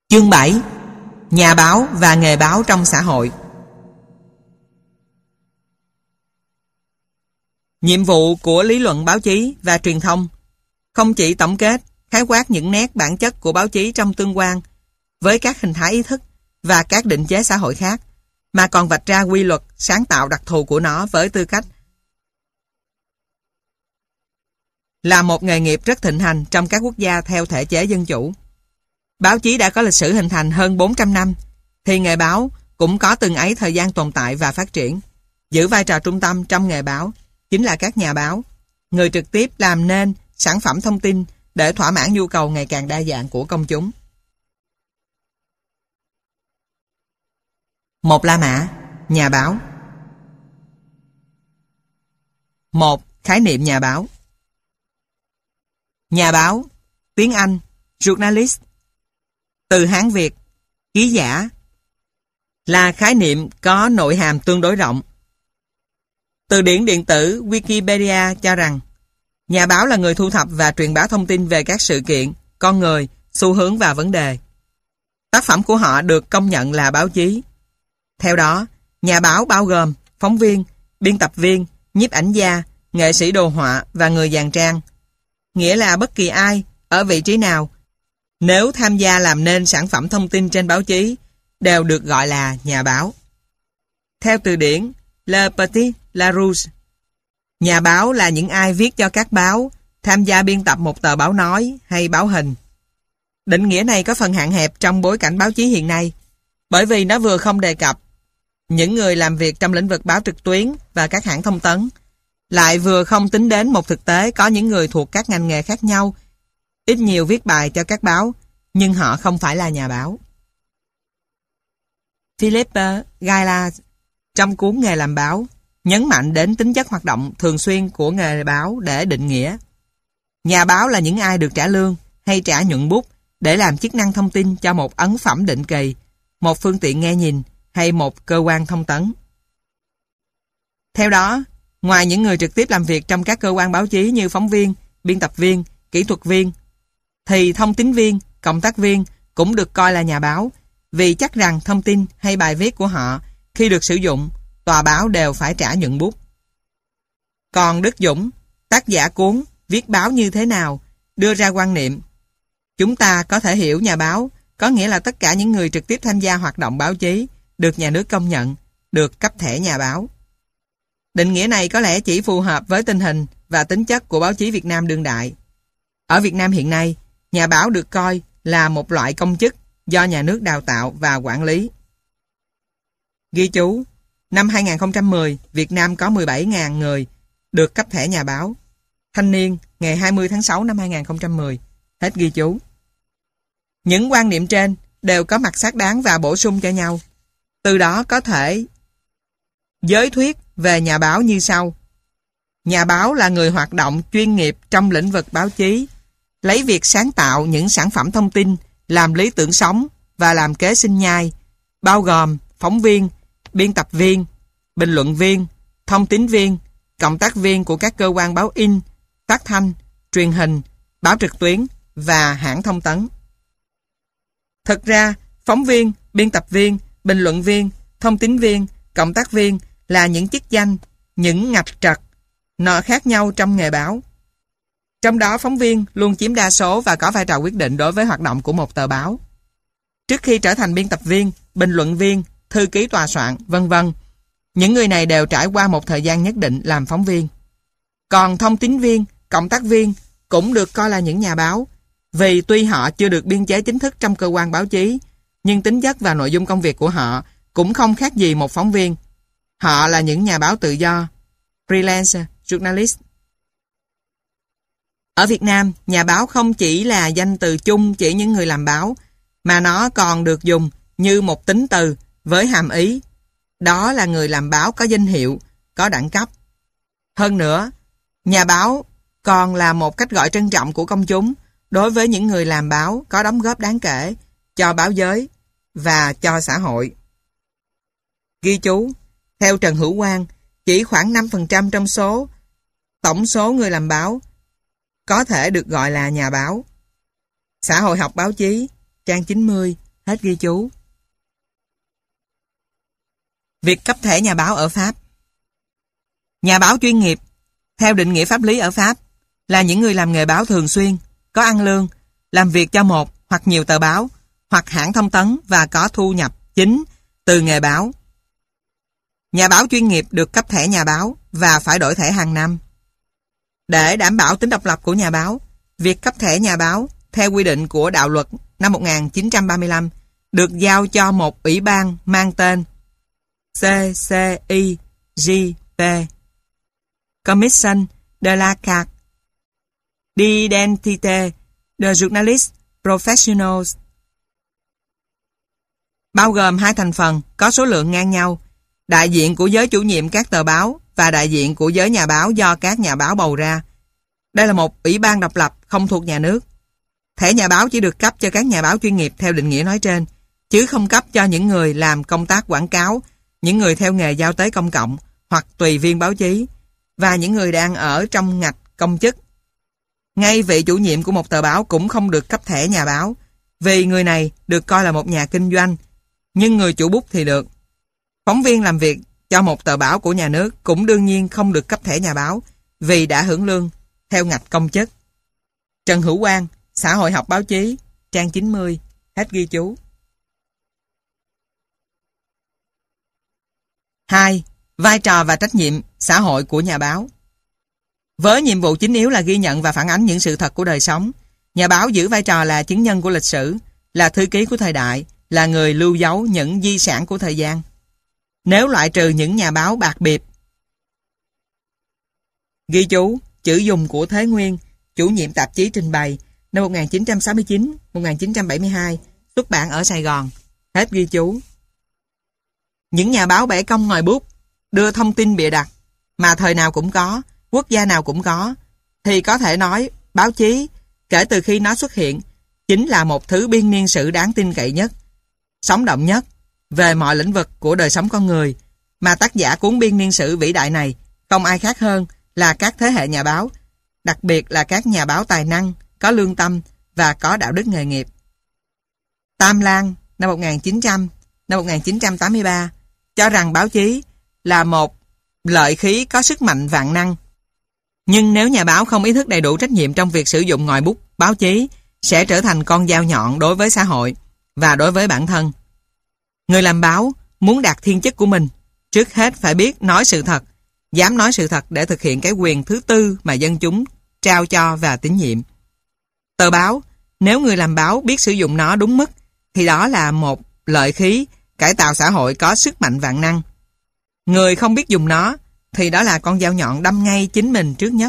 Chương 7. Nhà báo và nghề báo trong xã hội. Nhiệm vụ của lý luận báo chí và truyền thông không chỉ tổng kết, khái quát những nét bản chất của báo chí trong tương quan với các hình thái ý thức và các định chế xã hội khác, mà còn vạch ra quy luật sáng tạo đặc thù của nó với tư cách là một nghề nghiệp rất thịnh hành trong các quốc gia theo thể chế dân chủ. Báo chí đã có lịch sử hình thành hơn 400 năm, thì nghề báo cũng có từng ấy thời gian tồn tại và phát triển. Giữ vai trò trung tâm trong nghề báo chính là các nhà báo, người trực tiếp làm nên sản phẩm thông tin để thỏa mãn nhu cầu ngày càng đa dạng của công chúng. Một La Mã, nhà báo. 1. Khái niệm nhà báo. Nhà báo, tiếng Anh, journalist, từ Hán Việt, ký giả, là khái niệm có nội hàm tương đối rộng. Từ điển điện tử Wikipedia cho rằng nhà báo là người thu thập và truyền bá thông tin về các sự kiện, con người, xu hướng và vấn đề. Tác phẩm của họ được công nhận là báo chí. Theo đó, nhà báo bao gồm phóng viên, biên tập viên, nhiếp ảnh gia, nghệ sĩ đồ họa và người dàn trang. Nghĩa là bất kỳ ai, ở vị trí nào, nếu tham gia làm nên sản phẩm thông tin trên báo chí, đều được gọi là nhà báo. Theo từ điển Le Petit Larousse, nhà báo là những ai viết cho các báo, tham gia biên tập một tờ báo nói hay báo hình. Định nghĩa này có phần hạn hẹp trong bối cảnh báo chí hiện nay, bởi vì nó vừa không đề cập những người làm việc trong lĩnh vực báo trực tuyến và các hãng thông tấn, lại vừa không tính đến một thực tế có những người thuộc các ngành nghề khác nhau, ít nhiều viết bài cho các báo, nhưng họ không phải là nhà báo. Philippe Gaillac, trong cuốn Nghề làm báo, nhấn mạnh đến tính chất hoạt động thường xuyên của nghề báo để định nghĩa. Nhà báo là những ai được trả lương hay trả nhuận bút để làm chức năng thông tin cho một ấn phẩm định kỳ, một phương tiện nghe nhìn hay một cơ quan thông tấn. Theo đó, ngoài những người trực tiếp làm việc trong các cơ quan báo chí như phóng viên, biên tập viên, kỹ thuật viên, thì thông tín viên, cộng tác viên cũng được coi là nhà báo, vì chắc rằng thông tin hay bài viết của họ khi được sử dụng, tòa báo đều phải trả nhuận bút. Còn Đức Dũng, tác giả cuốn Viết báo như thế nào, đưa ra quan niệm: chúng ta có thể hiểu nhà báo có nghĩa là tất cả những người trực tiếp tham gia hoạt động báo chí, được nhà nước công nhận, được cấp thẻ nhà báo. Định nghĩa này có lẽ chỉ phù hợp với tình hình và tính chất của báo chí Việt Nam đương đại. Ở Việt Nam hiện nay, nhà báo được coi là một loại công chức do nhà nước đào tạo và quản lý. Ghi chú, năm 2010, Việt Nam có 17.000 người được cấp thẻ nhà báo. Thanh niên, ngày 20 tháng 6 năm 2010. Hết ghi chú. Những quan niệm trên đều có mặt xác đáng và bổ sung cho nhau. Từ đó có thể giới thuyết về nhà báo như sau. Nhà báo là người hoạt động chuyên nghiệp trong lĩnh vực báo chí, lấy việc sáng tạo những sản phẩm thông tin làm lý tưởng sống và làm kế sinh nhai, bao gồm phóng viên, biên tập viên, bình luận viên, thông tín viên, cộng tác viên của các cơ quan báo in, phát thanh, truyền hình, báo trực tuyến và hãng thông tấn. Thực ra, phóng viên, biên tập viên, bình luận viên, thông tín viên, cộng tác viên là những chức danh, những ngạch trật nọ khác nhau trong nghề báo. Trong đó phóng viên luôn chiếm đa số và có vai trò quyết định đối với hoạt động của một tờ báo. Trước khi trở thành biên tập viên, bình luận viên, thư ký tòa soạn, vân vân, những người này đều trải qua một thời gian nhất định làm phóng viên. Còn thông tín viên, cộng tác viên cũng được coi là những nhà báo, vì tuy họ chưa được biên chế chính thức trong cơ quan báo chí, nhưng tính chất và nội dung công việc của họ cũng không khác gì một phóng viên. Họ là những nhà báo tự do, freelance journalist. Ở Việt Nam, nhà báo không chỉ là danh từ chung chỉ những người làm báo, mà nó còn được dùng như một tính từ với hàm ý. Đó là người làm báo có danh hiệu, có đẳng cấp. Hơn nữa, nhà báo còn là một cách gọi trân trọng của công chúng đối với những người làm báo có đóng góp đáng kể cho báo giới và cho xã hội. Ghi chú, theo Trần Hữu Quang, chỉ khoảng 5% trong tổng số người làm báo có thể được gọi là nhà báo. Xã hội học báo chí, trang 90, Hết ghi chú. Việc cấp thẻ nhà báo ở Pháp. Nhà báo chuyên nghiệp, theo định nghĩa pháp lý ở Pháp, là những người làm nghề báo thường xuyên, có ăn lương, làm việc cho một hoặc nhiều tờ báo, hoặc hãng thông tấn và có thu nhập chính từ nghề báo. Nhà báo chuyên nghiệp được cấp thẻ nhà báo và phải đổi thẻ hàng năm. Để đảm bảo tính độc lập của nhà báo, việc cấp thẻ nhà báo theo quy định của đạo luật năm 1935 được giao cho một ủy ban mang tên CCIJP, Commission de la Carte d'Identité de Journalistes Professionnels, bao gồm hai thành phần có số lượng ngang nhau: đại diện của giới chủ nhiệm các tờ báo và đại diện của giới nhà báo do các nhà báo bầu ra. Đây là một ủy ban độc lập không thuộc nhà nước. Thẻ nhà báo chỉ được cấp cho các nhà báo chuyên nghiệp theo định nghĩa nói trên, chứ không cấp cho những người làm công tác quảng cáo, những người theo nghề giao tế công cộng hoặc tùy viên báo chí, và những người đang ở trong ngạch công chức. Ngay vị chủ nhiệm của một tờ báo cũng không được cấp thẻ nhà báo, vì người này được coi là một nhà kinh doanh, nhưng người chủ bút thì được. Phóng viên làm việc cho một tờ báo của nhà nước cũng đương nhiên không được cấp thẻ nhà báo, vì đã hưởng lương theo ngạch công chức. Trần Hữu Quang, Xã hội học báo chí, trang 90, hết ghi chú. 2. Vai trò và trách nhiệm xã hội của nhà báo. Với nhiệm vụ chính yếu là ghi nhận và phản ánh những sự thật của đời sống, nhà báo giữ vai trò là chứng nhân của lịch sử, là thư ký của thời đại, là người lưu dấu những di sản của thời gian. Nếu loại trừ những nhà báo bạc bịp. Ghi chú, chữ dùng của Thế Nguyên, chủ nhiệm tạp chí Trình Bày, năm 1969-1972, xuất bản ở Sài Gòn. Hết ghi chú. Những nhà báo bẻ cong ngòi bút, đưa thông tin bịa đặt, mà thời nào cũng có, quốc gia nào cũng có, thì có thể nói báo chí, kể từ khi nó xuất hiện, chính là một thứ biên niên sử đáng tin cậy nhất, sống động nhất về mọi lĩnh vực của đời sống con người, mà tác giả cuốn biên niên sử vĩ đại này không ai khác hơn là các thế hệ nhà báo, đặc biệt là các nhà báo tài năng, có lương tâm và có đạo đức nghề nghiệp. Tam Lan năm 1983 cho rằng báo chí là một lợi khí có sức mạnh vạn năng. Nhưng nếu nhà báo không ý thức đầy đủ trách nhiệm trong việc sử dụng ngòi bút, báo chí sẽ trở thành con dao nhọn đối với xã hội và đối với bản thân. Người làm báo muốn đạt thiên chức của mình, trước hết phải biết nói sự thật, dám nói sự thật để thực hiện cái quyền thứ tư mà dân chúng trao cho và tín nhiệm. Tờ báo, nếu người làm báo biết sử dụng nó đúng mức, thì đó là một lợi khí cải tạo xã hội có sức mạnh vạn năng. Người không biết dùng nó, thì đó là con dao nhọn đâm ngay chính mình trước nhất.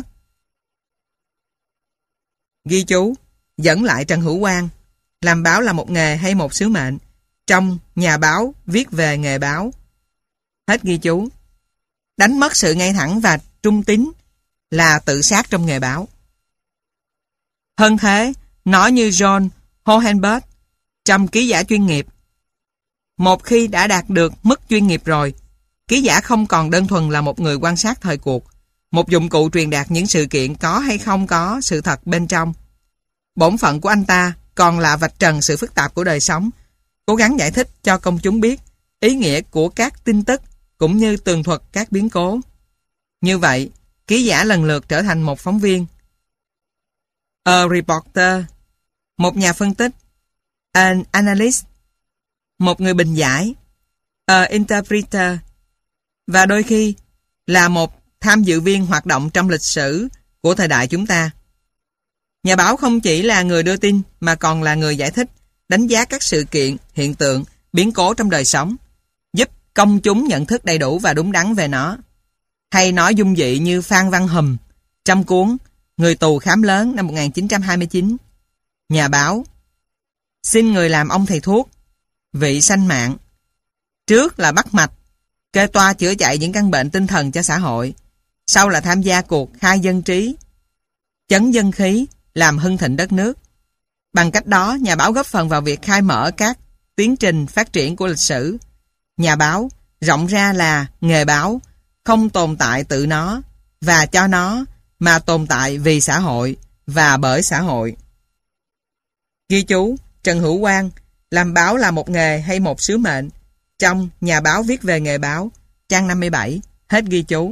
Ghi chú, dẫn lại Trần Hữu Quang, làm báo là một nghề hay một sứ mệnh, trong Nhà báo viết về nghề báo. Hết ghi chú. Đánh mất sự ngay thẳng và trung tín là tự sát trong nghề báo. Hơn thế, nói như John Hohenberg trong Ký giả chuyên nghiệp, một khi đã đạt được mức chuyên nghiệp rồi, ký giả không còn đơn thuần là một người quan sát thời cuộc, một dụng cụ truyền đạt những sự kiện có hay không có sự thật bên trong. Bổn phận của anh ta còn là vạch trần sự phức tạp của đời sống, cố gắng giải thích cho công chúng biết ý nghĩa của các tin tức cũng như tường thuật các biến cố. Như vậy, ký giả lần lượt trở thành một phóng viên, a reporter, một nhà phân tích, an analyst, một người bình giải, a interpreter, và đôi khi là một tham dự viên hoạt động trong lịch sử của thời đại chúng ta. Nhà báo không chỉ là người đưa tin mà còn là người giải thích, đánh giá các sự kiện, hiện tượng, biến cố trong đời sống, giúp công chúng nhận thức đầy đủ và đúng đắn về nó. Hay nói dung dị như Phan Văn Hùm trong cuốn Người tù khám lớn năm 1929. Nhà báo: xin người làm ông thầy thuốc, vị sanh mạng. Trước là bắt mạch, kê toa chữa chạy những căn bệnh tinh thần cho xã hội. Sau là tham gia cuộc khai dân trí, chấn dân khí, làm hưng thịnh đất nước. Bằng cách đó, nhà báo góp phần vào việc khai mở các tiến trình phát triển của lịch sử. Nhà báo, rộng ra là nghề báo, không tồn tại tự nó và cho nó, mà tồn tại vì xã hội và bởi xã hội. Ghi chú, Trần Hữu Quang, làm báo là một nghề hay một sứ mệnh? Trong Nhà báo viết về nghề báo, trang 57, hết ghi chú.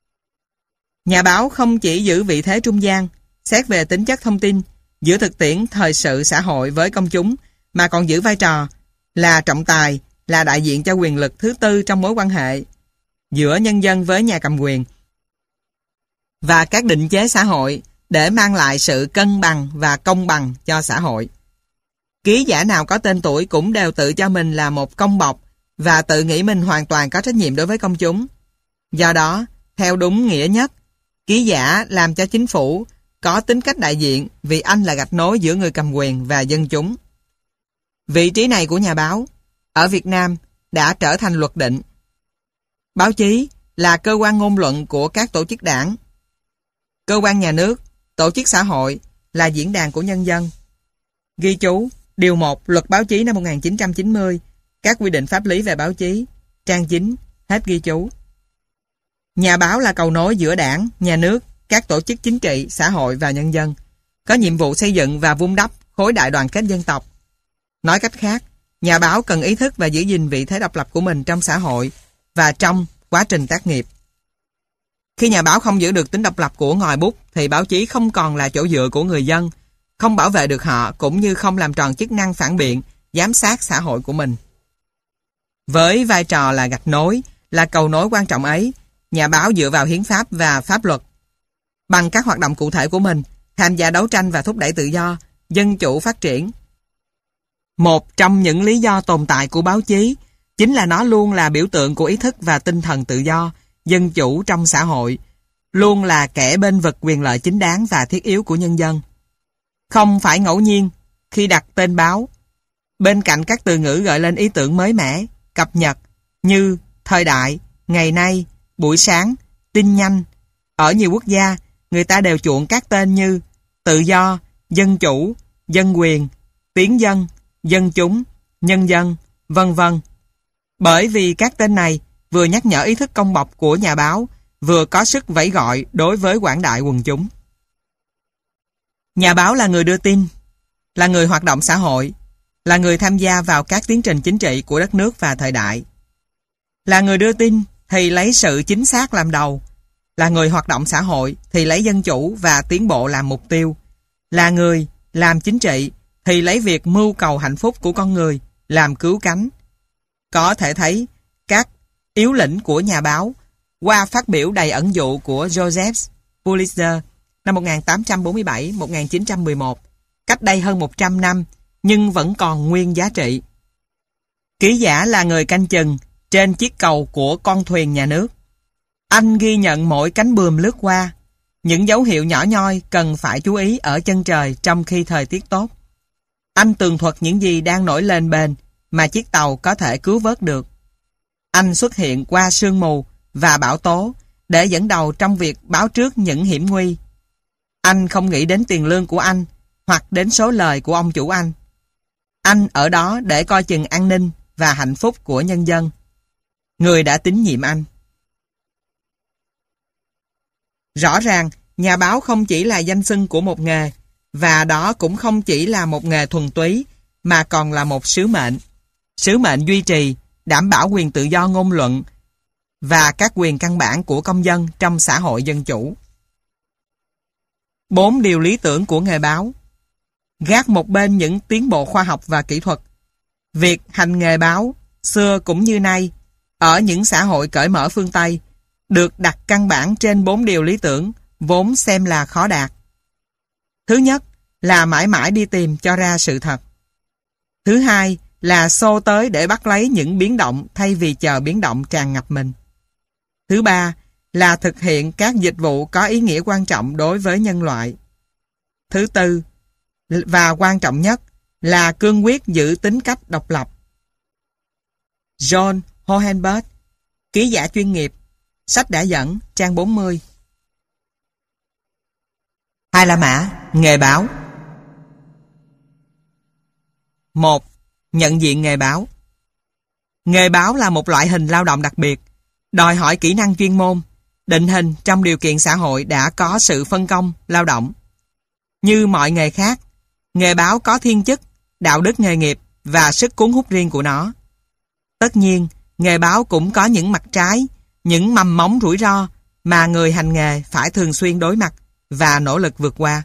Nhà báo không chỉ giữ vị thế trung gian, xét về tính chất thông tin giữa thực tiễn thời sự xã hội với công chúng, mà còn giữ vai trò là trọng tài, là đại diện cho quyền lực thứ tư trong mối quan hệ giữa nhân dân với nhà cầm quyền và các định chế xã hội để mang lại sự cân bằng và công bằng cho xã hội. Ký giả nào có tên tuổi cũng đều tự cho mình là một công bộc và tự nghĩ mình hoàn toàn có trách nhiệm đối với công chúng. Do đó, theo đúng nghĩa nhất, ký giả làm cho chính phủ có tính cách đại diện vì anh là gạch nối giữa người cầm quyền và dân chúng. Vị trí này của nhà báo ở Việt Nam đã trở thành luật định. Báo chí là cơ quan ngôn luận của các tổ chức đảng. Cơ quan nhà nước, tổ chức xã hội là diễn đàn của nhân dân. Ghi chú, Điều 1 Luật Báo chí năm 1990, các quy định pháp lý về báo chí, trang 9, hết ghi chú. Nhà báo là cầu nối giữa đảng, nhà nước, các tổ chức chính trị, xã hội và nhân dân, có nhiệm vụ xây dựng và vun đắp khối đại đoàn kết dân tộc. Nói cách khác, nhà báo cần ý thức và giữ gìn vị thế độc lập của mình trong xã hội và trong quá trình tác nghiệp. Khi nhà báo không giữ được tính độc lập của ngòi bút thì báo chí không còn là chỗ dựa của người dân, không bảo vệ được họ cũng như không làm tròn chức năng phản biện, giám sát xã hội của mình. Với vai trò là gạch nối, là cầu nối quan trọng ấy, nhà báo dựa vào hiến pháp và pháp luật. Bằng các hoạt động cụ thể của mình, tham gia đấu tranh và thúc đẩy tự do, dân chủ phát triển. Một trong những lý do tồn tại của báo chí chính là nó luôn là biểu tượng của ý thức và tinh thần tự do, dân chủ trong xã hội, luôn là kẻ bênh vực quyền lợi chính đáng và thiết yếu của nhân dân. Không phải ngẫu nhiên, khi đặt tên báo, bên cạnh các từ ngữ gợi lên ý tưởng mới mẻ, cập nhật như thời đại, ngày nay, buổi sáng, tin nhanh, ở nhiều quốc gia, người ta đều chuộng các tên như tự do, dân chủ, dân quyền, tiếng dân, dân chúng, nhân dân, vân vân. Bởi vì các tên này vừa nhắc nhở ý thức công bộc của nhà báo, vừa có sức vẫy gọi đối với quảng đại quần chúng. Nhà báo là người đưa tin, là người hoạt động xã hội, là người tham gia vào các tiến trình chính trị của đất nước và thời đại. Là người đưa tin thì lấy sự chính xác làm đầu, là người hoạt động xã hội thì lấy dân chủ và tiến bộ làm mục tiêu, là người làm chính trị thì lấy việc mưu cầu hạnh phúc của con người làm cứu cánh. Có thể thấy các yếu lĩnh của nhà báo qua phát biểu đầy ẩn dụ của Joseph Pulitzer năm 1847-1911, cách đây hơn 100 năm, nhưng vẫn còn nguyên giá trị. Ký giả là người canh chừng trên chiếc cầu của con thuyền nhà nước. Anh ghi nhận mỗi cánh buồm lướt qua, những dấu hiệu nhỏ nhoi cần phải chú ý ở chân trời trong khi thời tiết tốt. Anh tường thuật những gì đang nổi lên bền mà chiếc tàu có thể cứu vớt được. Anh xuất hiện qua sương mù và bão tố để dẫn đầu trong việc báo trước những hiểm nguy. Anh không nghĩ đến tiền lương của anh hoặc đến số lời của ông chủ anh. Anh ở đó để coi chừng an ninh và hạnh phúc của nhân dân. Người đã tín nhiệm anh. Rõ ràng, nhà báo không chỉ là danh xưng của một nghề, và đó cũng không chỉ là một nghề thuần túy, mà còn là một sứ mệnh. Sứ mệnh duy trì, đảm bảo quyền tự do ngôn luận và các quyền căn bản của công dân trong xã hội dân chủ. 4 điều lý tưởng của nghề báo. Gác một bên những tiến bộ khoa học và kỹ thuật, việc hành nghề báo, xưa cũng như nay, ở những xã hội cởi mở phương Tây, được đặt căn bản trên 4 điều lý tưởng vốn xem là khó đạt. Thứ nhất là mãi mãi đi tìm cho ra sự thật. Thứ hai là xô tới để bắt lấy những biến động thay vì chờ biến động tràn ngập mình. Thứ ba là thực hiện các dịch vụ có ý nghĩa quan trọng đối với nhân loại. Thứ tư và quan trọng nhất là cương quyết giữ tính cách độc lập. John Hohenberg, ký giả chuyên nghiệp, sách đã dẫn, trang 40. Hai La Mã, nghề báo. 1. Nhận diện nghề báo. Nghề báo là một loại hình lao động đặc biệt, đòi hỏi kỹ năng chuyên môn, định hình trong điều kiện xã hội đã có sự phân công, lao động. Như mọi nghề khác, nghề báo có thiên chức, đạo đức nghề nghiệp và sức cuốn hút riêng của nó. Tất nhiên, nghề báo cũng có những mặt trái, những mầm móng rủi ro mà người hành nghề phải thường xuyên đối mặt và nỗ lực vượt qua.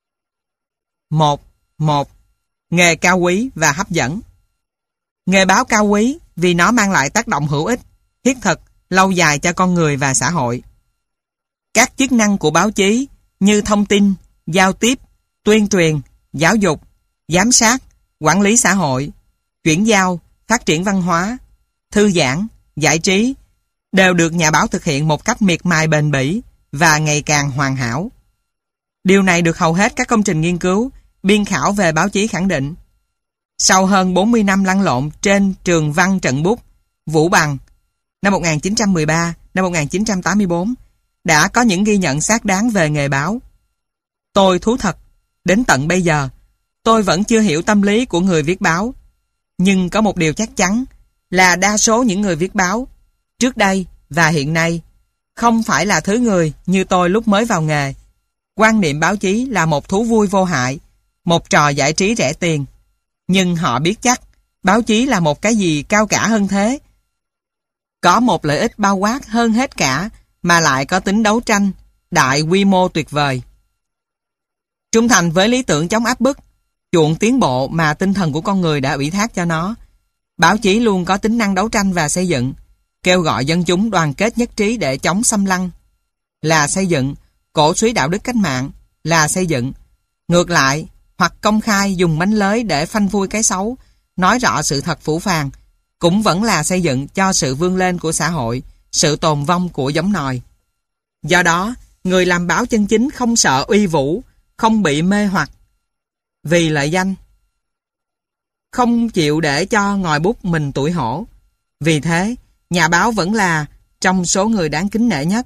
1. Nghề cao quý và hấp dẫn. Nghề báo cao quý vì nó mang lại tác động hữu ích, thiết thực, lâu dài cho con người và xã hội. Các chức năng của báo chí như thông tin, giao tiếp, tuyên truyền, giáo dục, giám sát, quản lý xã hội, chuyển giao, phát triển văn hóa, thư giãn, giải trí đều được nhà báo thực hiện một cách miệt mài bền bỉ và ngày càng hoàn hảo. Điều này được hầu hết các công trình nghiên cứu, biên khảo về báo chí khẳng định. Sau hơn 40 năm lăn lộn trên trường văn trận bút, Vũ Bằng, năm 1913, năm 1984, đã có những ghi nhận xác đáng về nghề báo. Tôi thú thật, đến tận bây giờ, tôi vẫn chưa hiểu tâm lý của người viết báo. Nhưng có một điều chắc chắn là đa số những người viết báo, trước đây và hiện nay, không phải là thứ người như tôi lúc mới vào nghề. Quan niệm báo chí là một thú vui vô hại, một trò giải trí rẻ tiền. Nhưng họ biết chắc, báo chí là một cái gì cao cả hơn thế. Có một lợi ích bao quát hơn hết cả, mà lại có tính đấu tranh, đại quy mô tuyệt vời. Trung thành với lý tưởng chống áp bức, chuộng tiến bộ mà tinh thần của con người đã ủy thác cho nó, báo chí luôn có tính năng đấu tranh và xây dựng, kêu gọi dân chúng đoàn kết nhất trí để chống xâm lăng, là xây dựng, cổ suý đạo đức cách mạng, là xây dựng. Ngược lại, hoặc công khai dùng mánh lới để phanh phui cái xấu, nói rõ sự thật phũ phàng, cũng vẫn là xây dựng cho sự vươn lên của xã hội, sự tồn vong của giống nòi. Do đó, người làm báo chân chính không sợ uy vũ, không bị mê hoặc vì lợi danh, không chịu để cho ngòi bút mình tủi hổ. Vì thế, nhà báo vẫn là trong số người đáng kính nể nhất.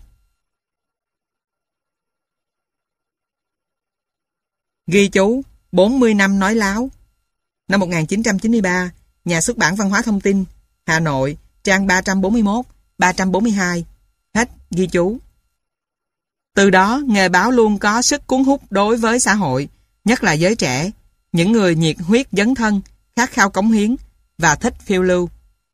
Ghi chú 40 năm nói láo. Năm 1993, Nhà xuất bản Văn hóa Thông tin, Hà Nội, trang 341, 342. Hết ghi chú. Từ đó, nghề báo luôn có sức cuốn hút đối với xã hội, nhất là giới trẻ, những người nhiệt huyết dấn thân, khát khao cống hiến và thích phiêu lưu.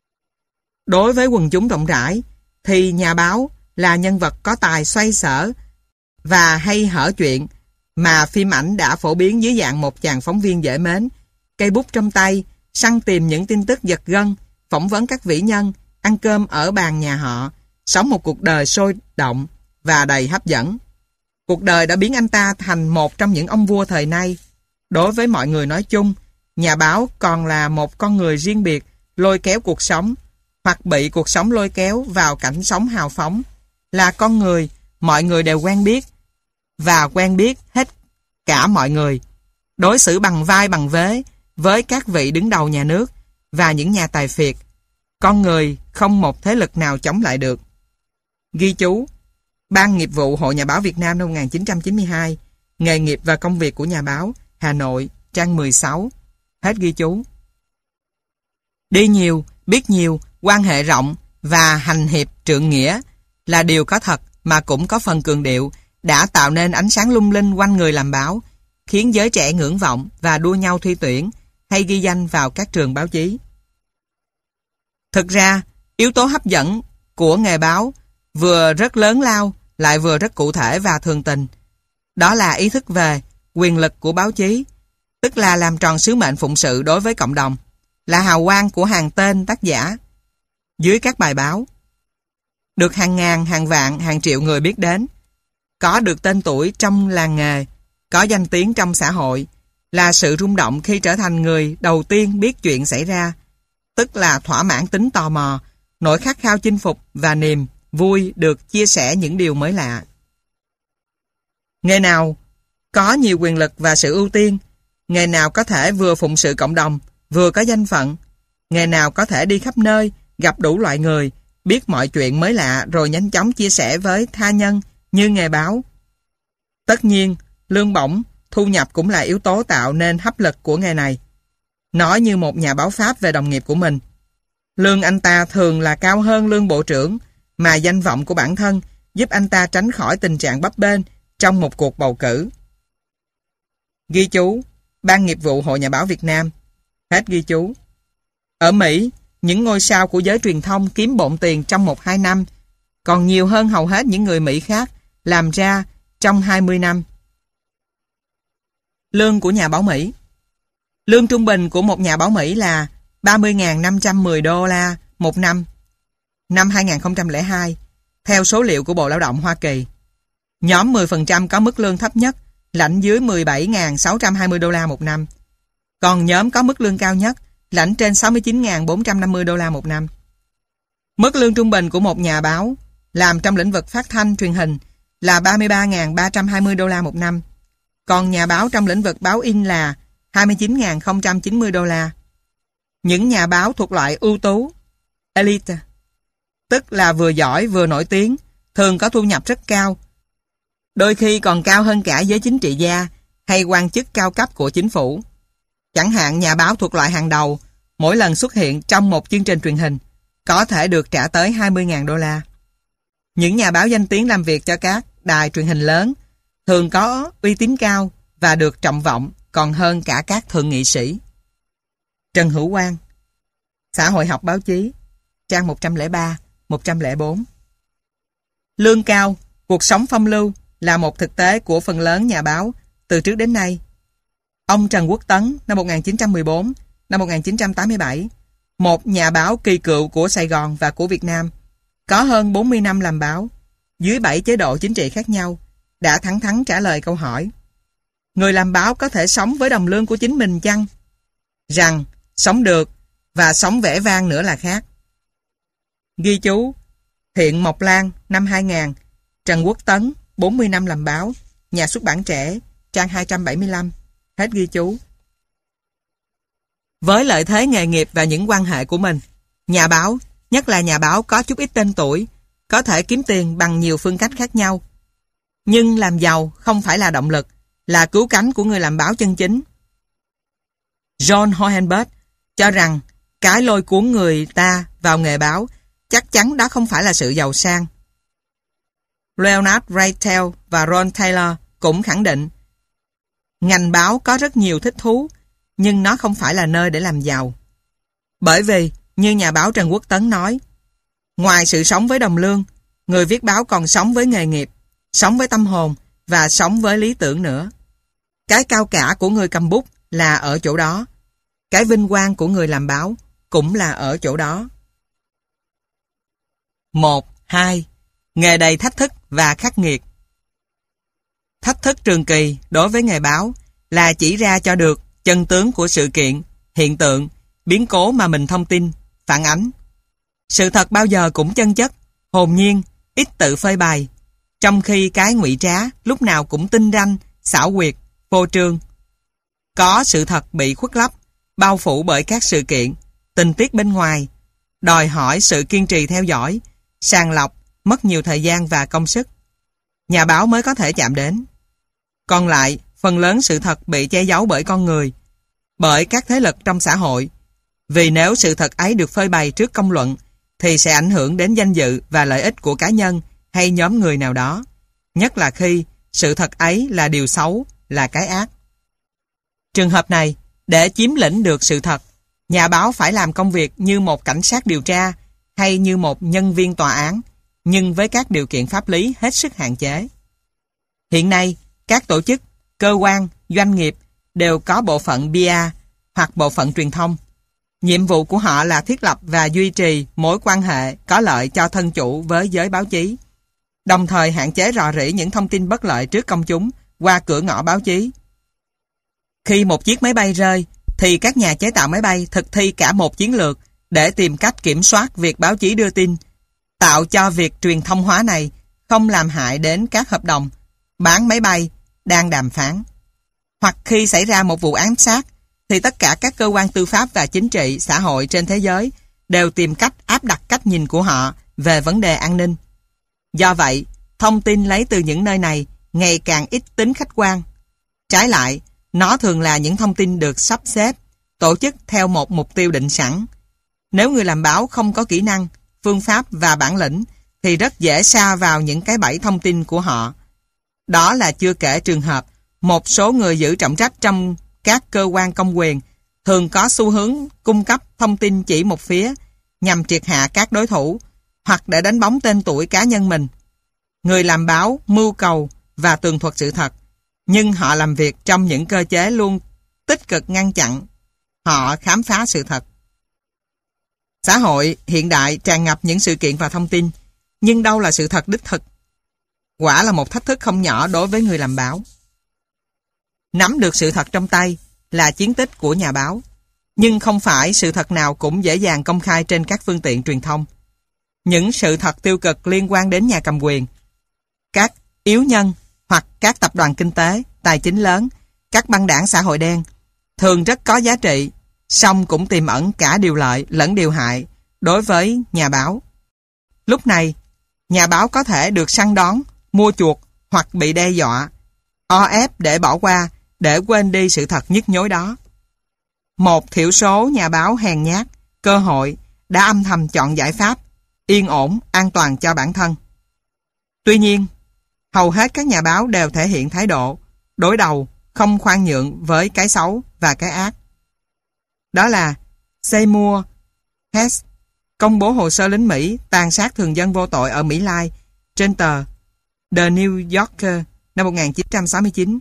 Đối với quần chúng rộng rãi, thì nhà báo là nhân vật có tài xoay sở và hay hở chuyện mà phim ảnh đã phổ biến dưới dạng một chàng phóng viên dễ mến, cây bút trong tay, săn tìm những tin tức giật gân, phỏng vấn các vĩ nhân, ăn cơm ở bàn nhà họ, sống một cuộc đời sôi động và đầy hấp dẫn. Cuộc đời đã biến anh ta thành một trong những ông vua thời nay. Đối với mọi người nói chung, nhà báo còn là một con người riêng biệt, lôi kéo cuộc sống, hoặc bị cuộc sống lôi kéo vào cảnh sống hào phóng. Là con người, mọi người đều quen biết, và quen biết hết cả mọi người. Đối xử bằng vai bằng vế với các vị đứng đầu nhà nước và những nhà tài phiệt. Con người không một thế lực nào chống lại được. Ghi chú Ban nghiệp vụ Hội Nhà báo Việt Nam năm 1992, nghề nghiệp và công việc của nhà báo, Hà Nội, trang 16. Hết ghi chú. Đi nhiều, biết nhiều, quan hệ rộng và hành hiệp trượng nghĩa là điều có thật mà cũng có phần cường điệu, đã tạo nên ánh sáng lung linh quanh người làm báo, khiến giới trẻ ngưỡng vọng và đua nhau thi tuyển hay ghi danh vào các trường báo chí. Thực ra, yếu tố hấp dẫn của nghề báo vừa rất lớn lao, lại vừa rất cụ thể và thường tình. Đó là ý thức về quyền lực của báo chí, tức là làm tròn sứ mệnh phụng sự đối với cộng đồng, là hào quang của hàng tên tác giả dưới các bài báo, được hàng ngàn, hàng vạn, hàng triệu người biết đến, có được tên tuổi trong làng nghề, có danh tiếng trong xã hội, là sự rung động khi trở thành người đầu tiên biết chuyện xảy ra, tức là thỏa mãn tính tò mò, nỗi khát khao chinh phục và niềm vui được chia sẻ những điều mới lạ. Nghề nào có nhiều quyền lực và sự ưu tiên, nghề nào có thể vừa phụng sự cộng đồng, vừa có danh phận, nghề nào có thể đi khắp nơi, gặp đủ loại người, biết mọi chuyện mới lạ rồi nhanh chóng chia sẻ với tha nhân như nghề báo. Tất nhiên, lương bổng, thu nhập cũng là yếu tố tạo nên hấp lực của nghề này. Nói như một nhà báo Pháp về đồng nghiệp của mình, lương anh ta thường là cao hơn lương bộ trưởng, mà danh vọng của bản thân giúp anh ta tránh khỏi tình trạng bấp bênh trong một cuộc bầu cử. Ghi chú Ban nghiệp vụ Hội Nhà báo Việt Nam. Hết ghi chú. Ở Mỹ, những ngôi sao của giới truyền thông kiếm bộn tiền trong 1-2 năm, còn nhiều hơn hầu hết những người Mỹ khác làm ra trong 20 năm. Lương của nhà báo Mỹ. Lương trung bình của một nhà báo Mỹ là 30.510 đô la một năm, năm 2002, theo số liệu của Bộ Lao động Hoa Kỳ. Nhóm 10% có mức lương thấp nhất, lãnh dưới 17.620 đô la một năm. Còn nhóm có mức lương cao nhất, lãnh trên 69.450 đô la một năm. Mức lương trung bình của một nhà báo làm trong lĩnh vực phát thanh truyền hình là 33.320 đô la một năm. Còn nhà báo trong lĩnh vực báo in là 29.090 đô la. Những nhà báo thuộc loại ưu tú, elite, tức là vừa giỏi vừa nổi tiếng, thường có thu nhập rất cao, đôi khi còn cao hơn cả giới chính trị gia hay quan chức cao cấp của chính phủ. Chẳng hạn nhà báo thuộc loại hàng đầu, mỗi lần xuất hiện trong một chương trình truyền hình, có thể được trả tới 20.000 đô la. Những nhà báo danh tiếng làm việc cho các đài truyền hình lớn, thường có uy tín cao và được trọng vọng còn hơn cả các thượng nghị sĩ. Trần Hữu Quang, Xã hội học báo chí, trang 103, 104. Lương cao, cuộc sống phong lưu là một thực tế của phần lớn nhà báo từ trước đến nay. Ông Trần Quốc Tấn, năm 1914, năm 1987, một nhà báo kỳ cựu của Sài Gòn và của Việt Nam, có hơn 40 năm làm báo, dưới 7 chế độ chính trị khác nhau, đã thẳng thắn trả lời câu hỏi: người làm báo có thể sống với đồng lương của chính mình chăng? Rằng sống được, và sống vẻ vang nữa là khác. Ghi chú: Thiện Mộc Lan, năm 2000, Trần Quốc Tấn, 40 năm làm báo, Nhà xuất bản Trẻ, trang 275. Hết ghi chú. Với lợi thế nghề nghiệp và những quan hệ của mình, nhà báo, nhất là nhà báo có chút ít tên tuổi, có thể kiếm tiền bằng nhiều phương cách khác nhau. Nhưng làm giàu không phải là động lực, là cứu cánh của người làm báo chân chính. John Hohenberg cho rằng cái lôi cuốn người ta vào nghề báo chắc chắn đó không phải là sự giàu sang. Leonard Reitel và Ron Taylor cũng khẳng định ngành báo có rất nhiều thích thú, nhưng nó không phải là nơi để làm giàu. Bởi vì, như nhà báo Trần Quốc Tấn nói, ngoài sự sống với đồng lương, người viết báo còn sống với nghề nghiệp, sống với tâm hồn và sống với lý tưởng nữa. Cái cao cả của người cầm bút là ở chỗ đó. Cái vinh quang của người làm báo cũng là ở chỗ đó. 1.2. Nghề đầy thách thức và khắc nghiệt. Thách thức trường kỳ đối với nghề báo là chỉ ra cho được chân tướng của sự kiện, hiện tượng, biến cố mà mình thông tin, phản ánh. Sự thật bao giờ cũng chân chất, hồn nhiên, ít tự phơi bày, trong khi cái ngụy trá lúc nào cũng tinh ranh, xảo quyệt, phô trương. Có sự thật bị khuất lấp, bao phủ bởi các sự kiện, tình tiết bên ngoài, đòi hỏi sự kiên trì theo dõi, sàng lọc, mất nhiều thời gian và công sức. Nhà báo mới có thể chạm đến. Còn lại, phần lớn sự thật bị che giấu bởi con người, bởi các thế lực trong xã hội. Vì nếu sự thật ấy được phơi bày trước công luận, thì sẽ ảnh hưởng đến danh dự và lợi ích của cá nhân hay nhóm người nào đó. Nhất là khi sự thật ấy là điều xấu, là cái ác. Trường hợp này, để chiếm lĩnh được sự thật, nhà báo phải làm công việc như một cảnh sát điều tra hay như một nhân viên tòa án, nhưng với các điều kiện pháp lý hết sức hạn chế. Hiện nay, các tổ chức, cơ quan, doanh nghiệp đều có bộ phận PR hoặc bộ phận truyền thông. Nhiệm vụ của họ là thiết lập và duy trì mối quan hệ có lợi cho thân chủ với giới báo chí, đồng thời hạn chế rò rỉ những thông tin bất lợi trước công chúng qua cửa ngõ báo chí. Khi một chiếc máy bay rơi, thì các nhà chế tạo máy bay thực thi cả một chiến lược để tìm cách kiểm soát việc báo chí đưa tin, tạo cho việc truyền thông hóa này không làm hại đến các hợp đồng bán máy bay đang đàm phán. Hoặc khi xảy ra một vụ ám sát, thì tất cả các cơ quan tư pháp và chính trị, xã hội trên thế giới đều tìm cách áp đặt cách nhìn của họ về vấn đề an ninh. Do vậy, thông tin lấy từ những nơi này ngày càng ít tính khách quan. Trái lại, nó thường là những thông tin được sắp xếp, tổ chức theo một mục tiêu định sẵn. Nếu người làm báo không có kỹ năng, phương pháp và bản lĩnh, thì rất dễ sa vào những cái bẫy thông tin của họ. Đó là chưa kể trường hợp một số người giữ trọng trách trong các cơ quan công quyền thường có xu hướng cung cấp thông tin chỉ một phía nhằm triệt hạ các đối thủ hoặc để đánh bóng tên tuổi cá nhân mình. Người làm báo mưu cầu và tường thuật sự thật, nhưng họ làm việc trong những cơ chế luôn tích cực ngăn chặn họ khám phá sự thật. Xã hội hiện đại tràn ngập những sự kiện và thông tin, nhưng đâu là sự thật đích thực? Quả là một thách thức không nhỏ đối với người làm báo. Nắm được sự thật trong tay là chiến tích của nhà báo, nhưng không phải sự thật nào cũng dễ dàng công khai trên các phương tiện truyền thông. Những sự thật tiêu cực liên quan đến nhà cầm quyền, các yếu nhân hoặc các tập đoàn kinh tế, tài chính lớn, các băng đảng xã hội đen thường rất có giá trị, song cũng tiềm ẩn cả điều lợi lẫn điều hại đối với nhà báo. Lúc này, nhà báo có thể được săn đón, mua chuộc hoặc bị đe dọa, o ép để bỏ qua, để quên đi sự thật nhức nhối đó. Một thiểu số nhà báo hèn nhát, cơ hội đã âm thầm chọn giải pháp yên ổn, an toàn cho bản thân. Tuy nhiên, hầu hết các nhà báo đều thể hiện thái độ đối đầu, không khoan nhượng với cái xấu và cái ác. Đó là Seymour Hersh công bố hồ sơ lính Mỹ tàn sát thường dân vô tội ở Mỹ Lai trên tờ The New Yorker năm 1969.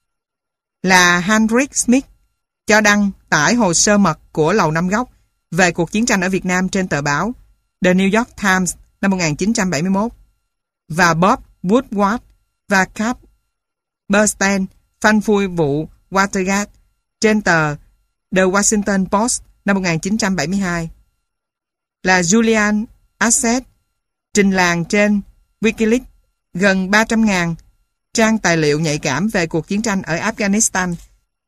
Là Heinrich Smith cho đăng tải hồ sơ mật của Lầu Năm Góc về cuộc chiến tranh ở Việt Nam trên tờ báo The New York Times năm 1971. Và Bob Woodward và Cap Bernstein phanh phui vụ Watergate trên tờ The Washington Post năm 1972. Là Julian Assange trình làng trên Wikileaks gần 300.000 trang tài liệu nhạy cảm về cuộc chiến tranh ở Afghanistan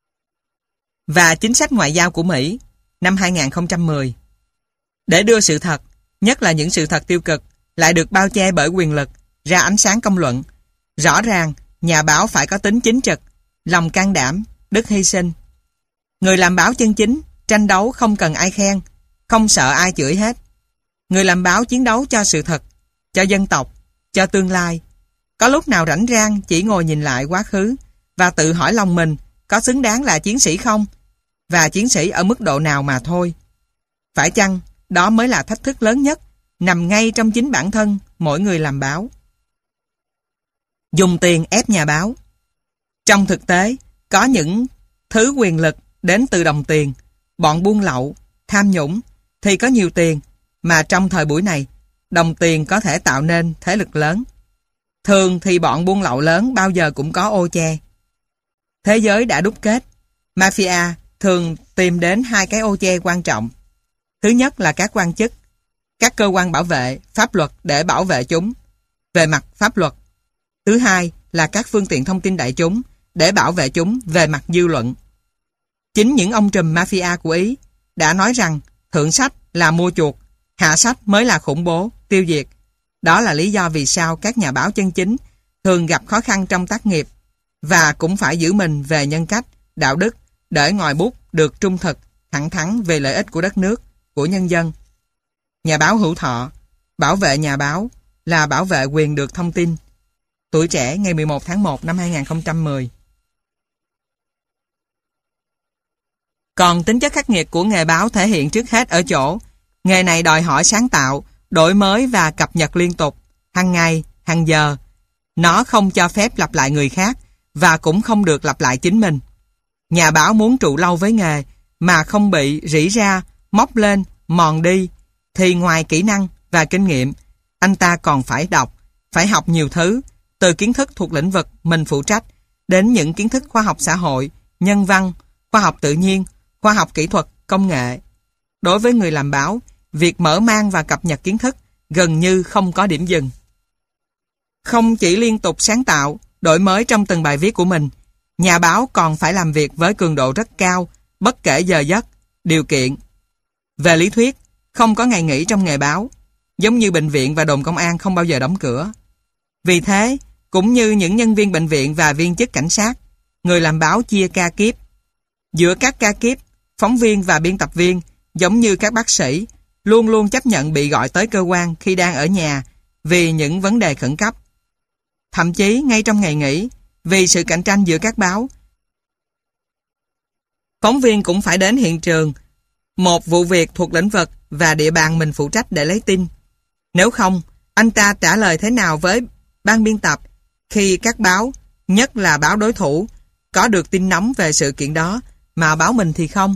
và chính sách ngoại giao của Mỹ năm 2010. Để đưa sự thật, nhất là những sự thật tiêu cực, lại được bao che bởi quyền lực, ra ánh sáng công luận, rõ ràng nhà báo phải có tính chính trực, lòng can đảm, đức hy sinh. Người làm báo chân chính, tranh đấu không cần ai khen, không sợ ai chửi hết. Người làm báo chiến đấu cho sự thật, cho dân tộc, cho tương lai. Có lúc nào rảnh rang chỉ ngồi nhìn lại quá khứ và tự hỏi lòng mình có xứng đáng là chiến sĩ không? Và chiến sĩ ở mức độ nào mà thôi. Phải chăng đó mới là thách thức lớn nhất nằm ngay trong chính bản thân mỗi người làm báo? Dùng tiền ép nhà báo. Trong thực tế, có những thứ quyền lực đến từ đồng tiền, bọn buôn lậu, tham nhũng thì có nhiều tiền, mà trong thời buổi này, đồng tiền có thể tạo nên thế lực lớn. Thường thì bọn buôn lậu lớn bao giờ cũng có ô che. Thế giới đã đúc kết, mafia thường tìm đến hai cái ô che quan trọng. Thứ nhất là các quan chức, các cơ quan bảo vệ, pháp luật để bảo vệ chúng về mặt pháp luật. Thứ hai là các phương tiện thông tin đại chúng để bảo vệ chúng về mặt dư luận. Chính những ông trùm mafia của Ý đã nói rằng thượng sách là mua chuộc, hạ sách mới là khủng bố, tiêu diệt. Đó là lý do vì sao các nhà báo chân chính thường gặp khó khăn trong tác nghiệp và cũng phải giữ mình về nhân cách, đạo đức để ngòi bút được trung thực, thẳng thắn về lợi ích của đất nước, của nhân dân. Nhà báo hữu thọ, bảo vệ nhà báo là bảo vệ quyền được thông tin. Tuổi Trẻ ngày 11 tháng 1 năm 2010. Còn tính chất khắc nghiệt của nghề báo thể hiện trước hết ở chỗ nghề này đòi hỏi sáng tạo, đổi mới và cập nhật liên tục, hàng ngày, hàng giờ. Nó không cho phép lặp lại người khác và cũng không được lặp lại chính mình. Nhà báo muốn trụ lâu với nghề mà không bị rỉ ra, móc lên, mòn đi thì ngoài kỹ năng và kinh nghiệm, anh ta còn phải đọc, phải học nhiều thứ, từ kiến thức thuộc lĩnh vực mình phụ trách đến những kiến thức khoa học xã hội, nhân văn, khoa học tự nhiên, khoa học kỹ thuật, công nghệ. Đối với người làm báo, việc mở mang và cập nhật kiến thức gần như không có điểm dừng. Không chỉ liên tục sáng tạo, đổi mới trong từng bài viết của mình, nhà báo còn phải làm việc với cường độ rất cao, bất kể giờ giấc, điều kiện. Về lý thuyết, không có ngày nghỉ trong nghề báo, giống như bệnh viện và đồn công an không bao giờ đóng cửa. Vì thế, cũng như những nhân viên bệnh viện và viên chức cảnh sát, người làm báo chia ca kíp. Giữa các ca kíp, phóng viên và biên tập viên, giống như các bác sĩ, luôn luôn chấp nhận bị gọi tới cơ quan khi đang ở nhà vì những vấn đề khẩn cấp. Thậm chí ngay trong ngày nghỉ, vì sự cạnh tranh giữa các báo, Phóng viên cũng phải đến hiện trường, một vụ việc thuộc lĩnh vực và địa bàn mình phụ trách để lấy tin. Nếu không, anh ta trả lời thế nào với ban biên tập khi các báo, nhất là báo đối thủ, có được tin nóng về sự kiện đó, mà báo mình thì không?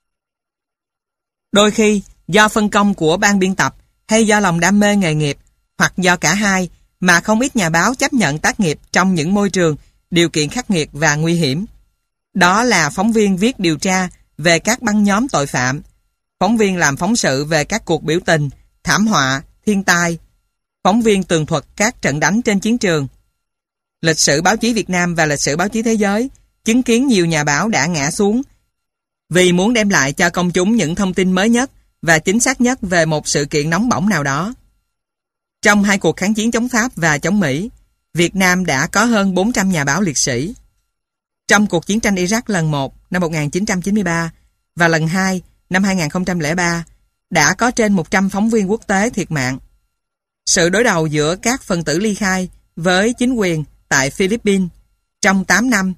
Đôi khi, do phân công của ban biên tập hay do lòng đam mê nghề nghiệp, hoặc do cả hai, mà không ít nhà báo chấp nhận tác nghiệp trong những môi trường, điều kiện khắc nghiệt và nguy hiểm. Đó là phóng viên viết điều tra về các băng nhóm tội phạm, phóng viên làm phóng sự về các cuộc biểu tình, thảm họa, thiên tai, phóng viên tường thuật các trận đánh trên chiến trường. Lịch sử báo chí Việt Nam và lịch sử báo chí thế giới chứng kiến nhiều nhà báo đã ngã xuống vì muốn đem lại cho công chúng những thông tin mới nhất và chính xác nhất về một sự kiện nóng bỏng nào đó. Trong hai cuộc kháng chiến chống Pháp và chống Mỹ, Việt Nam đã có hơn 400 nhà báo liệt sĩ. Trong cuộc chiến tranh Iraq lần 1 năm 1993 và lần 2 năm 2003, đã có trên 100 phóng viên quốc tế thiệt mạng. Sự đối đầu giữa các phần tử ly khai với chính quyền tại Philippines trong 8 năm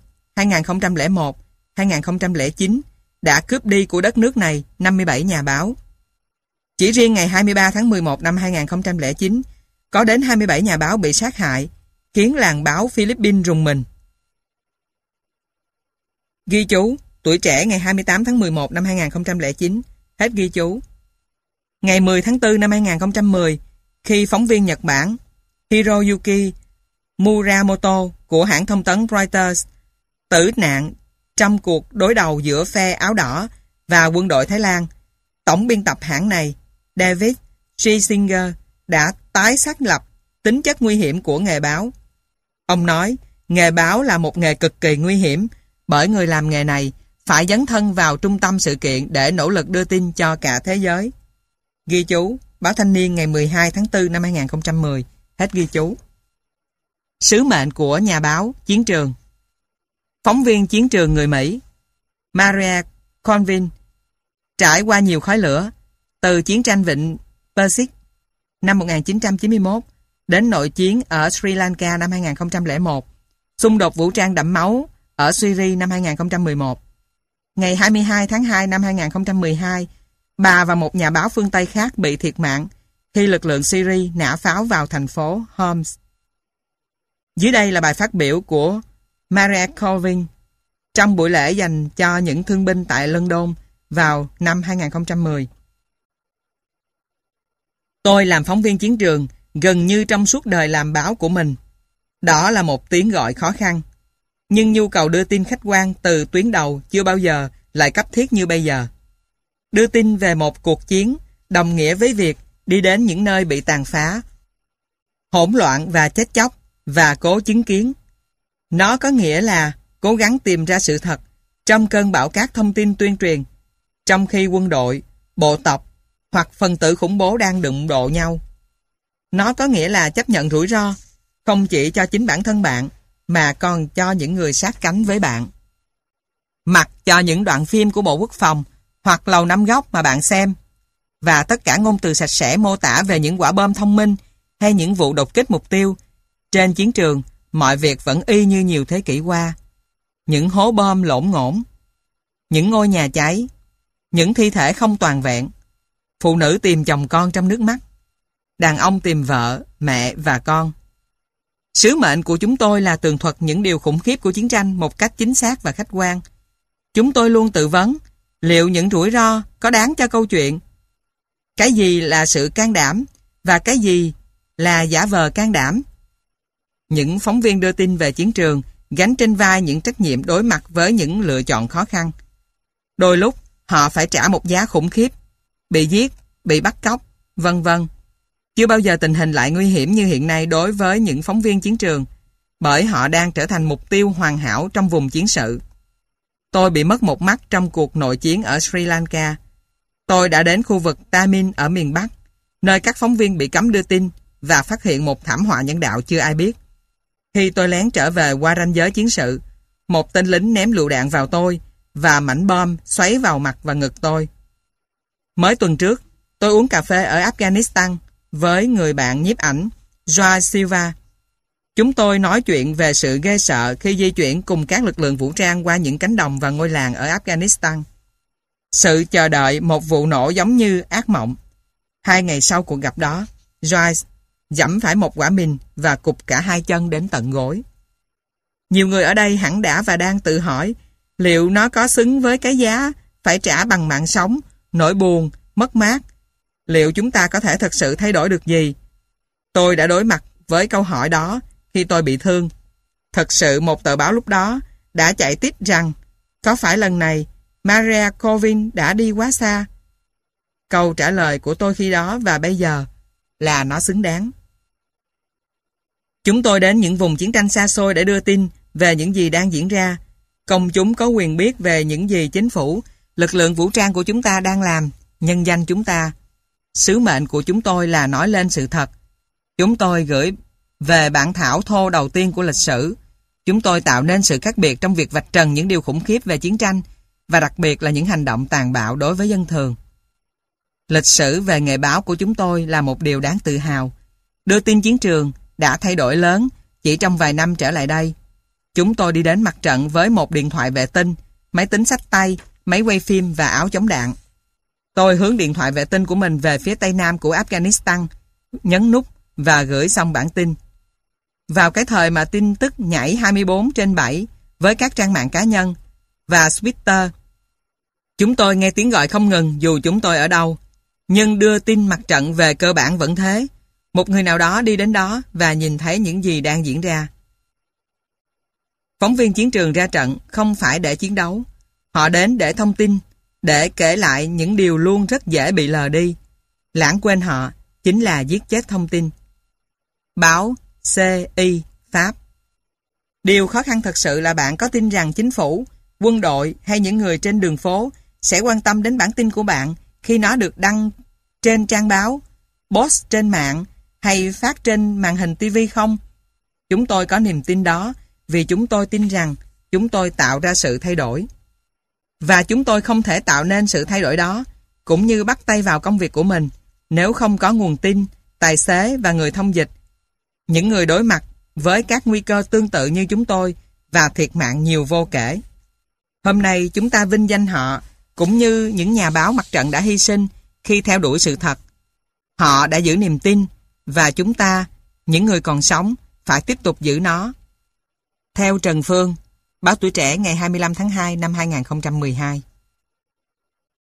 2001-2009 đã cướp đi của đất nước này 57 nhà báo. Chỉ riêng ngày 23 tháng 11 năm 2009, có đến 27 nhà báo bị sát hại, khiến làng báo Philippines rùng mình. Ghi chú, Tuổi Trẻ ngày 28 tháng 11 năm 2009, hết ghi chú. Ngày 10 tháng 4 năm 2010, khi phóng viên Nhật Bản Hiroyuki Muramoto của hãng thông tấn Reuters tử nạn trong cuộc đối đầu giữa phe áo đỏ và quân đội Thái Lan, tổng biên tập hãng này, David Schlesinger, đã tái xác lập tính chất nguy hiểm của nghề báo. Ông nói, nghề báo là một nghề cực kỳ nguy hiểm bởi người làm nghề này phải dấn thân vào trung tâm sự kiện để nỗ lực đưa tin cho cả thế giới. Ghi chú, Báo Thanh niên ngày 12 tháng 4 năm 2010, hết ghi chú. Sứ mệnh của nhà báo chiến trường. Phóng viên chiến trường người Mỹ Maria Convin trải qua nhiều khói lửa, từ chiến tranh vịnh Persic năm 1991 đến nội chiến ở Sri Lanka năm 2001, xung đột vũ trang đẫm máu ở Syria năm 2011. Ngày 22 tháng 2 năm 2012, bà và một nhà báo phương Tây khác bị thiệt mạng khi lực lượng Syria nã pháo vào thành phố Homs. Dưới đây là bài phát biểu của Maria Colvin trong buổi lễ dành cho những thương binh tại London vào năm 2010. Tôi làm phóng viên chiến trường gần như trong suốt đời làm báo của mình. Đó là một tiếng gọi khó khăn. Nhưng nhu cầu đưa tin khách quan từ tuyến đầu chưa bao giờ lại cấp thiết như bây giờ. Đưa tin về một cuộc chiến đồng nghĩa với việc đi đến những nơi bị tàn phá, hỗn loạn và chết chóc và cố chứng kiến. Nó có nghĩa là cố gắng tìm ra sự thật trong cơn bão cát thông tin tuyên truyền, trong khi quân đội, bộ tộc hoặc phần tử khủng bố đang đụng độ nhau. Nó có nghĩa là chấp nhận rủi ro, không chỉ cho chính bản thân bạn, mà còn cho những người sát cánh với bạn. Mặc cho những đoạn phim của Bộ Quốc phòng hoặc Lầu Năm Góc mà bạn xem, và tất cả ngôn từ sạch sẽ mô tả về những quả bom thông minh hay những vụ đột kích mục tiêu, trên chiến trường, mọi việc vẫn y như nhiều thế kỷ qua. Những hố bom lổn ngổn, những ngôi nhà cháy, những thi thể không toàn vẹn, phụ nữ tìm chồng con trong nước mắt, đàn ông tìm vợ, mẹ và con. Sứ mệnh của chúng tôi là tường thuật những điều khủng khiếp của chiến tranh một cách chính xác và khách quan. Chúng tôi luôn tự vấn liệu những rủi ro có đáng cho câu chuyện. Cái gì là sự can đảm và cái gì là giả vờ can đảm. Những phóng viên đưa tin về chiến trường gánh trên vai những trách nhiệm đối mặt với những lựa chọn khó khăn. Đôi lúc họ phải trả một giá khủng khiếp, bị giết, bị bắt cóc, vân vân. Chưa bao giờ tình hình lại nguy hiểm như hiện nay đối với những phóng viên chiến trường, bởi họ đang trở thành mục tiêu hoàn hảo trong vùng chiến sự. Tôi bị mất một mắt trong cuộc nội chiến ở Sri Lanka. Tôi đã đến khu vực Tamil ở miền Bắc, nơi các phóng viên bị cấm đưa tin, và phát hiện một thảm họa nhân đạo chưa ai biết. Khi tôi lén trở về qua ranh giới chiến sự, một tên lính ném lựu đạn vào tôi và mảnh bom xoáy vào mặt và ngực tôi. Mới tuần trước, tôi uống cà phê ở Afghanistan với người bạn nhiếp ảnh Joy Silva. Chúng tôi nói chuyện về sự ghê sợ khi di chuyển cùng các lực lượng vũ trang qua những cánh đồng và ngôi làng ở Afghanistan. Sự chờ đợi một vụ nổ giống như ác mộng. 2 ngày sau cuộc gặp đó, Joyce giẫm phải một quả mìn và cụp cả 2 chân đến tận gối. Nhiều người ở đây hẳn đã và đang tự hỏi liệu nó có xứng với cái giá phải trả bằng mạng sống, nỗi buồn, mất mát. Liệu chúng ta có thể thực sự thay đổi được gì? Tôi đã đối mặt với câu hỏi đó khi tôi bị thương. Thật sự một tờ báo lúc đó đã chạy tít rằng có phải lần này Maria Colvin đã đi quá xa? Câu trả lời của tôi khi đó và bây giờ là nó xứng đáng. Chúng tôi đến những vùng chiến tranh xa xôi để đưa tin về những gì đang diễn ra. Công chúng có quyền biết về những gì chính phủ, lực lượng vũ trang của chúng ta đang làm, nhân danh chúng ta. Sứ mệnh của chúng tôi là nói lên sự thật. Chúng tôi gửi về bản thảo thô đầu tiên của lịch sử. Chúng tôi tạo nên sự khác biệt trong việc vạch trần những điều khủng khiếp về chiến tranh và đặc biệt là những hành động tàn bạo đối với dân thường. Lịch sử về nghề báo của chúng tôi là một điều đáng tự hào. Đưa tin chiến trường đã thay đổi lớn chỉ trong vài năm trở lại đây. Chúng tôi đi đến mặt trận với một điện thoại vệ tinh, máy tính xách tay, máy quay phim và áo chống đạn. Tôi hướng điện thoại vệ tinh của mình về phía tây nam của Afghanistan, nhấn nút và gửi xong bản tin. Vào cái thời mà tin tức nhảy 24/7 với các trang mạng cá nhân và Twitter, chúng tôi nghe tiếng gọi không ngừng dù chúng tôi ở đâu. Nhưng đưa tin mặt trận về cơ bản vẫn thế. Một người nào đó đi đến đó và nhìn thấy những gì đang diễn ra. Phóng viên chiến trường ra trận không phải để chiến đấu. Họ đến để thông tin, để kể lại những điều luôn rất dễ bị lờ đi. Lãng quên họ chính là giết chết thông tin. Báo CI Pháp. Điều khó khăn thật sự là bạn có tin rằng chính phủ, quân đội hay những người trên đường phố sẽ quan tâm đến bản tin của bạn khi nó được đăng trên trang báo, post trên mạng hay phát trên màn hình TV không? Chúng tôi có niềm tin đó vì chúng tôi tin rằng chúng tôi tạo ra sự thay đổi. Và chúng tôi không thể tạo nên sự thay đổi đó cũng như bắt tay vào công việc của mình nếu không có nguồn tin, tài xế và người thông dịch. Những người đối mặt với các nguy cơ tương tự như chúng tôi và thiệt mạng nhiều vô kể. Hôm nay chúng ta vinh danh họ cũng như những nhà báo mặt trận đã hy sinh khi theo đuổi sự thật. Họ đã giữ niềm tin và chúng ta, những người còn sống, phải tiếp tục giữ nó. Theo Trần Phương, Báo Tuổi Trẻ ngày 25 tháng 2 năm 2012.